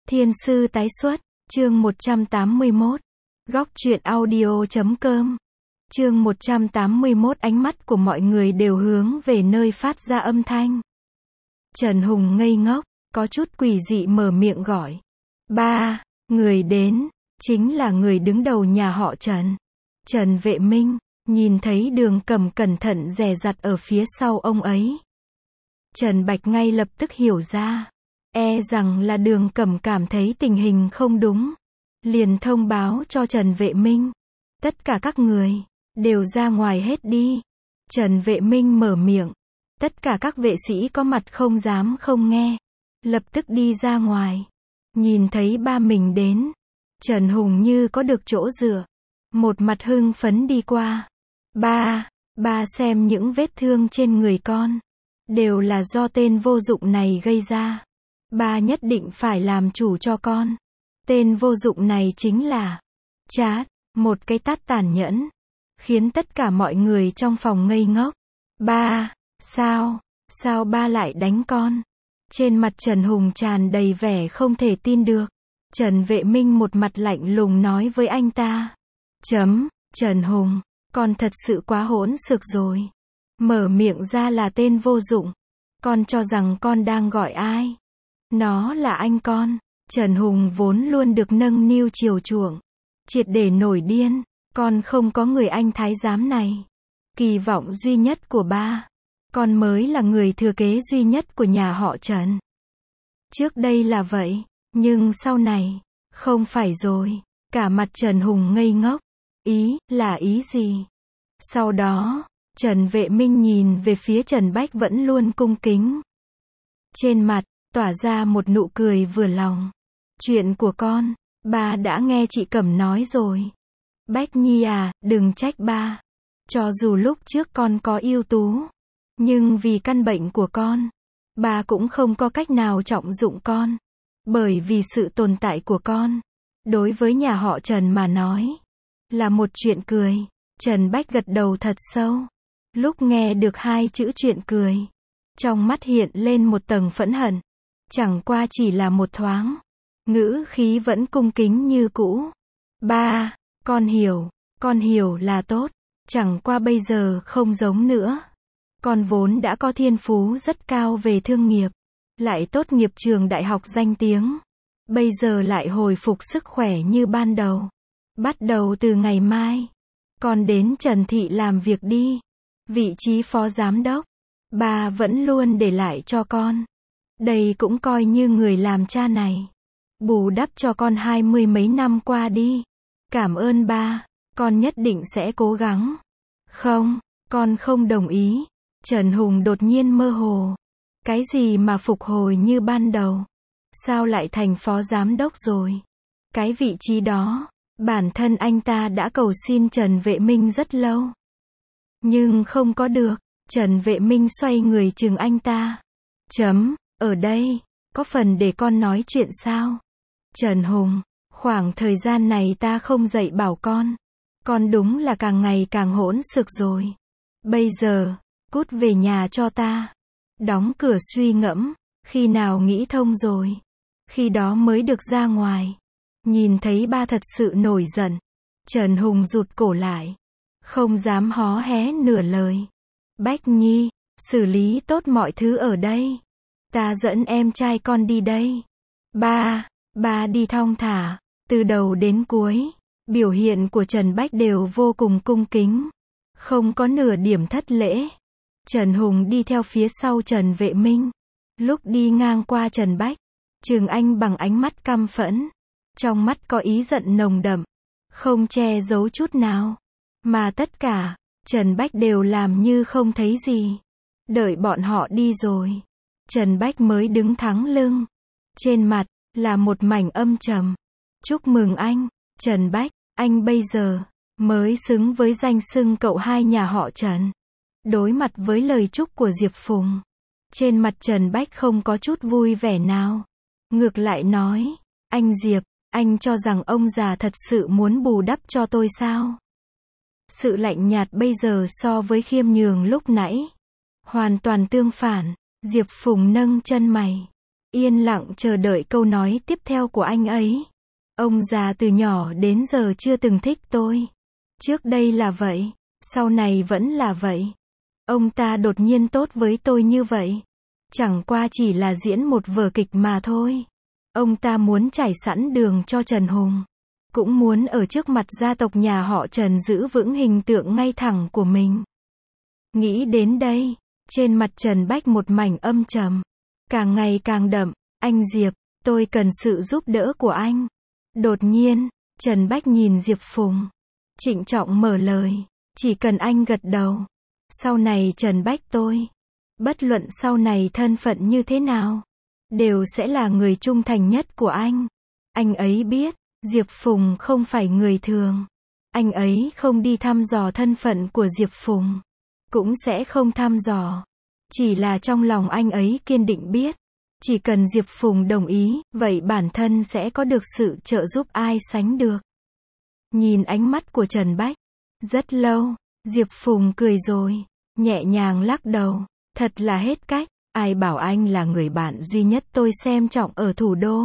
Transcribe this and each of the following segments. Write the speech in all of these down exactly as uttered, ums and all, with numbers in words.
Thiên sư tái xuất, chương một trăm tám mươi mốt. Góc truyện audio chấm com. Chương một trăm tám mươi mốt ánh mắt của mọi người đều hướng về nơi phát ra âm thanh. Trần Hùng ngây ngốc, có chút quỷ dị mở miệng gọi. Ba, người đến, chính là người đứng đầu nhà họ Trần. Trần Vệ Minh, nhìn thấy Đường Cẩm cẩn thận dè dặt ở phía sau ông ấy. Trần Bạch ngay lập tức hiểu ra. E rằng là Đường Cẩm cảm thấy tình hình không đúng. Liền thông báo cho Trần Vệ Minh. Tất cả các người, đều ra ngoài hết đi. Trần Vệ Minh mở miệng. Tất cả các vệ sĩ có mặt không dám không nghe. Lập tức đi ra ngoài. Nhìn thấy ba mình đến. Trần Hùng như có được chỗ dựa. Một mặt hưng phấn đi qua. Ba, ba xem những vết thương trên người con. Đều là do tên vô dụng này gây ra. Ba nhất định phải làm chủ cho con. Tên vô dụng này chính là Chát, một cái tát tàn nhẫn, khiến tất cả mọi người trong phòng ngây ngốc. Ba, sao, sao ba lại đánh con? Trên mặt Trần Hùng tràn đầy vẻ không thể tin được. Trần Vệ Minh một mặt lạnh lùng nói với anh ta. Chấm, Trần Hùng, con thật sự quá hỗn xược rồi. Mở miệng ra là tên vô dụng. Con cho rằng con đang gọi ai? Nó là anh con. Trần Hùng vốn luôn được nâng niu chiều chuộng. Triệt để nổi điên. Con không có người anh thái giám này. Kỳ vọng duy nhất của ba. Con mới là người thừa kế duy nhất của nhà họ Trần. Trước đây là vậy. Nhưng sau này, không phải rồi. Cả mặt Trần Hùng ngây ngốc. Ý, là ý gì? Sau đó, Trần Vệ Minh nhìn về phía Trần Bách vẫn luôn cung kính. Trên mặt, tỏa ra một nụ cười vừa lòng. Chuyện của con, ba đã nghe chị Cẩm nói rồi. Bách Nhi à, đừng trách ba. Cho dù lúc trước con có ưu tú, nhưng vì căn bệnh của con, ba cũng không có cách nào trọng dụng con. Bởi vì sự tồn tại của con, đối với nhà họ Trần mà nói, là một chuyện cười. Trần Bách gật đầu thật sâu. Lúc nghe được hai chữ chuyện cười, trong mắt hiện lên một tầng phẫn hận. Chẳng qua chỉ là một thoáng. Ngữ khí vẫn cung kính như cũ. Ba, con hiểu, con hiểu là tốt. Chẳng qua bây giờ không giống nữa. Con vốn đã có thiên phú rất cao về thương nghiệp. Lại tốt nghiệp trường đại học danh tiếng. Bây giờ lại hồi phục sức khỏe như ban đầu. Bắt đầu từ ngày mai, con đến Trần Thị làm việc đi. Vị trí phó giám đốc, ba vẫn luôn để lại cho con. Đây cũng coi như người làm cha này. Bù đắp cho con hai mươi mấy năm qua đi. Cảm ơn ba, con nhất định sẽ cố gắng. Không, con không đồng ý. Trần Hùng đột nhiên mơ hồ. Cái gì mà phục hồi như ban đầu? Sao lại thành phó giám đốc rồi? Cái vị trí đó, bản thân anh ta đã cầu xin Trần Vệ Minh rất lâu. Nhưng không có được. Trần Vệ Minh xoay người chừng anh ta. Chấm, ở đây, có phần để con nói chuyện sao? Trần Hùng, khoảng thời gian này ta không dạy bảo con. Con đúng là càng ngày càng hỗn xược rồi. Bây giờ, cút về nhà cho ta. Đóng cửa suy ngẫm, khi nào nghĩ thông rồi. Khi đó mới được ra ngoài. Nhìn thấy ba thật sự nổi giận. Trần Hùng rụt cổ lại. Không dám hó hé nửa lời. Bách Nhi, xử lý tốt mọi thứ ở đây. Ta dẫn em trai con đi đây. Ba, ba đi thong thả. Từ đầu đến cuối, biểu hiện của Trần Bách đều vô cùng cung kính. Không có nửa điểm thất lễ. Trần Hùng đi theo phía sau Trần Vệ Minh. Lúc đi ngang qua Trần Bách, trừng anh bằng ánh mắt căm phẫn. Trong mắt có ý giận nồng đậm. Không che giấu chút nào. Mà tất cả, Trần Bách đều làm như không thấy gì. Đợi bọn họ đi rồi, Trần Bách mới đứng thẳng lưng. Trên mặt, là một mảnh âm trầm. Chúc mừng anh, Trần Bách, anh bây giờ, mới xứng với danh xưng cậu hai nhà họ Trần. Đối mặt với lời chúc của Diệp Phùng, trên mặt Trần Bách không có chút vui vẻ nào. Ngược lại nói, anh Diệp, anh cho rằng ông già thật sự muốn bù đắp cho tôi sao? Sự lạnh nhạt bây giờ so với khiêm nhường lúc nãy, hoàn toàn tương phản. Diệp Phùng nâng chân mày. yên lặng chờ đợi câu nói tiếp theo của anh ấy. Ông già từ nhỏ đến giờ chưa từng thích tôi. Trước đây là vậy, sau này vẫn là vậy. Ông ta đột nhiên tốt với tôi như vậy. Chẳng qua chỉ là diễn một vở kịch mà thôi. Ông ta muốn trải sẵn đường cho Trần Hùng. Cũng muốn ở trước mặt gia tộc nhà họ Trần giữ vững hình tượng ngay thẳng của mình. Nghĩ đến đây, trên mặt Trần Bách một mảnh âm trầm. Càng ngày càng đậm, anh Diệp, tôi cần sự giúp đỡ của anh. Đột nhiên, Trần Bách nhìn Diệp Phùng. Trịnh trọng mở lời, chỉ cần anh gật đầu. Sau này Trần Bách tôi, bất luận sau này thân phận như thế nào, đều sẽ là người trung thành nhất của anh. Anh ấy biết, Diệp Phùng không phải người thường. Anh ấy không đi thăm dò thân phận của Diệp Phùng. Cũng sẽ không thăm dò. Chỉ là trong lòng anh ấy kiên định biết. Chỉ cần Diệp Phùng đồng ý, vậy bản thân sẽ có được sự trợ giúp ai sánh được. Nhìn ánh mắt của Trần Bách. Rất lâu, Diệp Phùng cười rồi. Nhẹ nhàng lắc đầu. Thật là hết cách. Ai bảo anh là người bạn duy nhất tôi xem trọng ở thủ đô.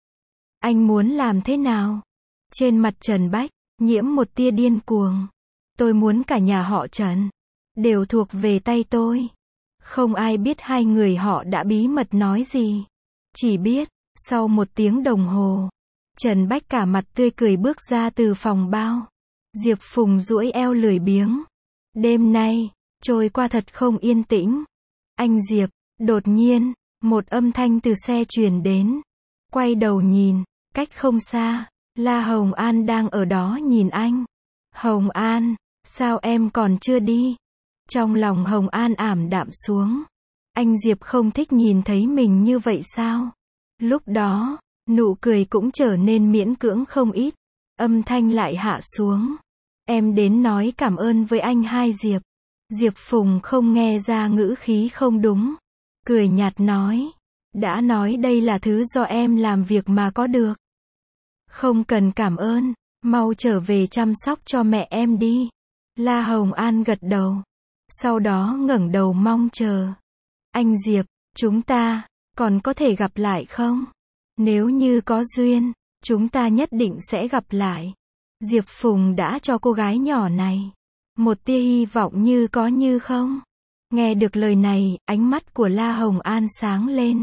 Anh muốn làm thế nào? Trên mặt Trần Bách, nhiễm một tia điên cuồng. Tôi muốn cả nhà họ Trần đều thuộc về tay tôi. Không ai biết hai người họ đã bí mật nói gì. Chỉ biết, sau một tiếng đồng hồ, Trần Bách cả mặt tươi cười bước ra từ phòng bao. Diệp Phùng duỗi eo lười biếng. Đêm nay, trôi qua thật không yên tĩnh. Anh Diệp, đột nhiên, một âm thanh từ xe truyền đến. Quay đầu nhìn, cách không xa, La Hồng An đang ở đó nhìn anh. Hồng An, sao em còn chưa đi? Trong lòng Hồng An ảm đạm xuống. Anh Diệp không thích nhìn thấy mình như vậy sao? Lúc đó, nụ cười cũng trở nên miễn cưỡng không ít. Âm thanh lại hạ xuống. Em đến nói cảm ơn với anh hai Diệp. Diệp Phùng không nghe ra ngữ khí không đúng. Cười nhạt nói. Đã nói đây là thứ do em làm việc mà có được. Không cần cảm ơn, mau trở về chăm sóc cho mẹ em đi. La Hồng An gật đầu. Sau đó ngẩng đầu mong chờ. Anh Diệp, chúng ta, còn có thể gặp lại không? Nếu như có duyên, chúng ta nhất định sẽ gặp lại. Diệp Phùng đã cho cô gái nhỏ này một tia hy vọng như có như không. Nghe được lời này, ánh mắt của La Hồng An sáng lên.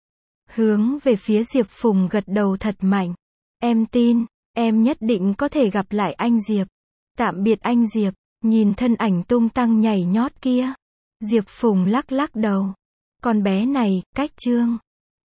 Hướng về phía Diệp Phùng gật đầu thật mạnh. Em tin, em nhất định có thể gặp lại anh Diệp. Tạm biệt anh Diệp. Nhìn thân ảnh tung tăng nhảy nhót kia, Diệp Phùng lắc lắc đầu. Con bé này, cách trương.